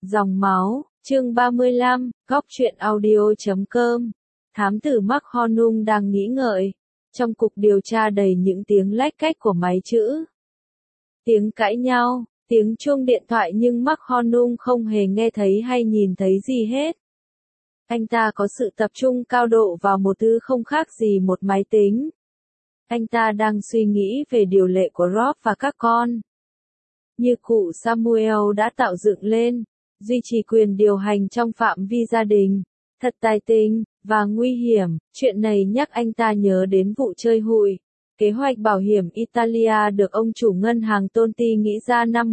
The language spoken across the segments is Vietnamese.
Dòng máu, chương 35, góc truyện audio.com. Thám tử Mark Hornung đang nghĩ ngợi. Trong cục điều tra đầy những tiếng lách cách của máy chữ. Tiếng cãi nhau, tiếng chuông điện thoại nhưng Mark Hornung không hề nghe thấy hay nhìn thấy gì hết. Anh ta có sự tập trung cao độ vào một thứ không khác gì một máy tính. Anh ta đang suy nghĩ về điều lệ của Rob và các con. Như cụ Samuel đã tạo dựng lên, duy trì quyền điều hành trong phạm vi gia đình, thật tài tình, và nguy hiểm. Chuyện này nhắc anh ta nhớ đến vụ chơi hụi. Kế hoạch bảo hiểm Italia được ông chủ ngân hàng Tonti nghĩ ra năm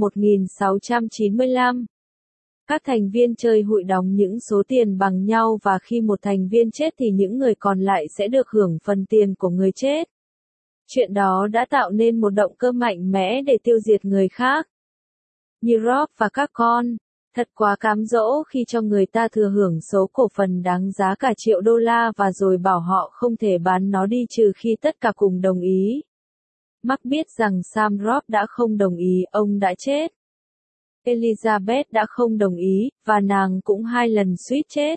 1695. Các thành viên chơi hụi đóng những số tiền bằng nhau và khi một thành viên chết thì những người còn lại sẽ được hưởng phần tiền của người chết. Chuyện đó đã tạo nên một động cơ mạnh mẽ để tiêu diệt người khác. Như Rob và các con, thật quá cám dỗ khi cho người ta thừa hưởng số cổ phần đáng giá cả triệu đô la và rồi bảo họ không thể bán nó đi trừ khi tất cả cùng đồng ý. Mark biết rằng Sam Rob đã không đồng ý, ông đã chết. Elizabeth đã không đồng ý, và nàng cũng 2 lần suýt chết.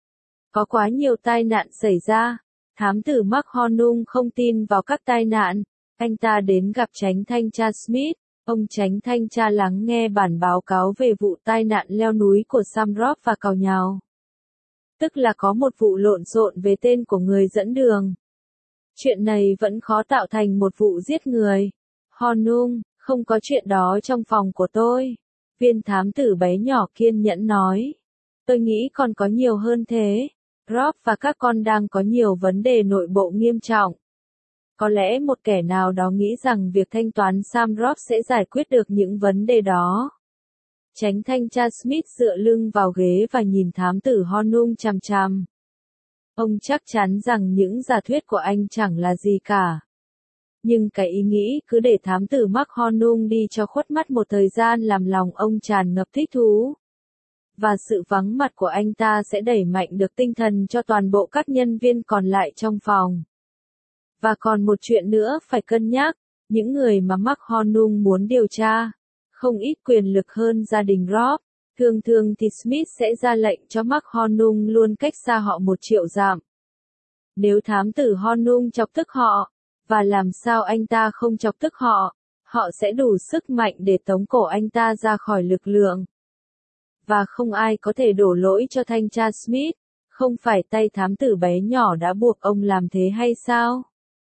Có quá nhiều tai nạn xảy ra. Thám tử Mark Hornung không tin vào các tai nạn. Anh ta đến gặp chánh thanh tra Smith. Ông chánh thanh tra lắng nghe bản báo cáo về vụ tai nạn leo núi của Sam Rob và càu nhào. Tức là có một vụ lộn xộn về tên của người dẫn đường. Chuyện này vẫn khó tạo thành một vụ giết người. Hornung, không có chuyện đó trong phòng của tôi. Viên thám tử bé nhỏ kiên nhẫn nói. Tôi nghĩ còn có nhiều hơn thế. Rob và các con đang có nhiều vấn đề nội bộ nghiêm trọng. Có lẽ một kẻ nào đó nghĩ rằng việc thanh toán Sam Rob sẽ giải quyết được những vấn đề đó. Chánh thanh tra Smith dựa lưng vào ghế và nhìn thám tử Hornung chằm chằm. Ông chắc chắn rằng những giả thuyết của anh chẳng là gì cả. Nhưng cái ý nghĩ cứ để thám tử Mark Hornung đi cho khuất mắt một thời gian làm lòng ông tràn ngập thích thú. Và sự vắng mặt của anh ta sẽ đẩy mạnh được tinh thần cho toàn bộ các nhân viên còn lại trong phòng. Và còn một chuyện nữa phải cân nhắc, những người mà Mark Hornung muốn điều tra, không ít quyền lực hơn gia đình Rob, thường thì Smith sẽ ra lệnh cho Mark Hornung luôn cách xa họ 1 triệu dặm. Nếu thám tử Hornung chọc tức họ, và làm sao anh ta không chọc tức họ, họ sẽ đủ sức mạnh để tống cổ anh ta ra khỏi lực lượng. Và không ai có thể đổ lỗi cho thanh tra Smith, không phải tay thám tử bé nhỏ đã buộc ông làm thế hay sao?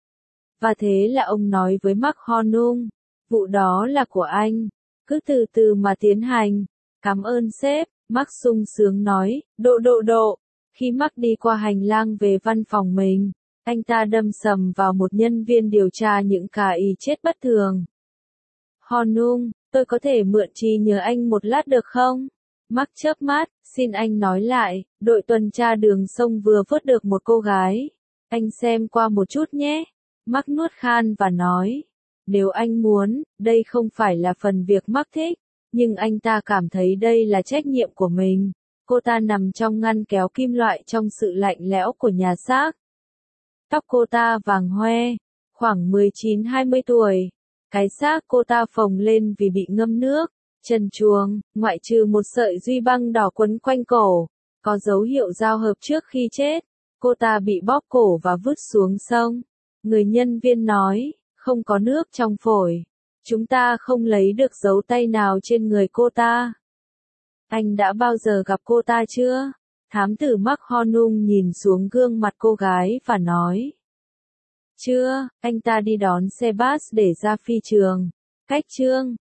Và thế là ông nói với Mark Hornung, vụ đó là của anh, cứ từ từ mà tiến hành. Cảm ơn sếp, Mark sung sướng nói, độ. Khi Mark đi qua hành lang về văn phòng mình, anh ta đâm sầm vào một nhân viên điều tra những ca y chết bất thường. Hornung, tôi có thể mượn trí nhớ anh một lát được không? Mark chớp mắt, xin anh nói lại, đội tuần tra đường sông vừa vớt được một cô gái. Anh xem qua một chút nhé. Mark nuốt khan và nói, nếu anh muốn, đây không phải là phần việc Mark thích, nhưng anh ta cảm thấy đây là trách nhiệm của mình. Cô ta nằm trong ngăn kéo kim loại trong sự lạnh lẽo của nhà xác. Tóc cô ta vàng hoe, khoảng 19-20 tuổi. Cái xác cô ta phồng lên vì bị ngâm nước, trần truồng, ngoại trừ một sợi duy băng đỏ quấn quanh cổ, có dấu hiệu giao hợp trước khi chết. Cô ta bị bóp cổ và vứt xuống sông. Người nhân viên nói, không có nước trong phổi. Chúng ta không lấy được dấu tay nào trên người cô ta. Anh đã bao giờ gặp cô ta chưa? Thám tử Mark Hornung nhìn xuống gương mặt cô gái và nói. Chưa, anh ta đi đón xe bus để ra phi trường. Cách chương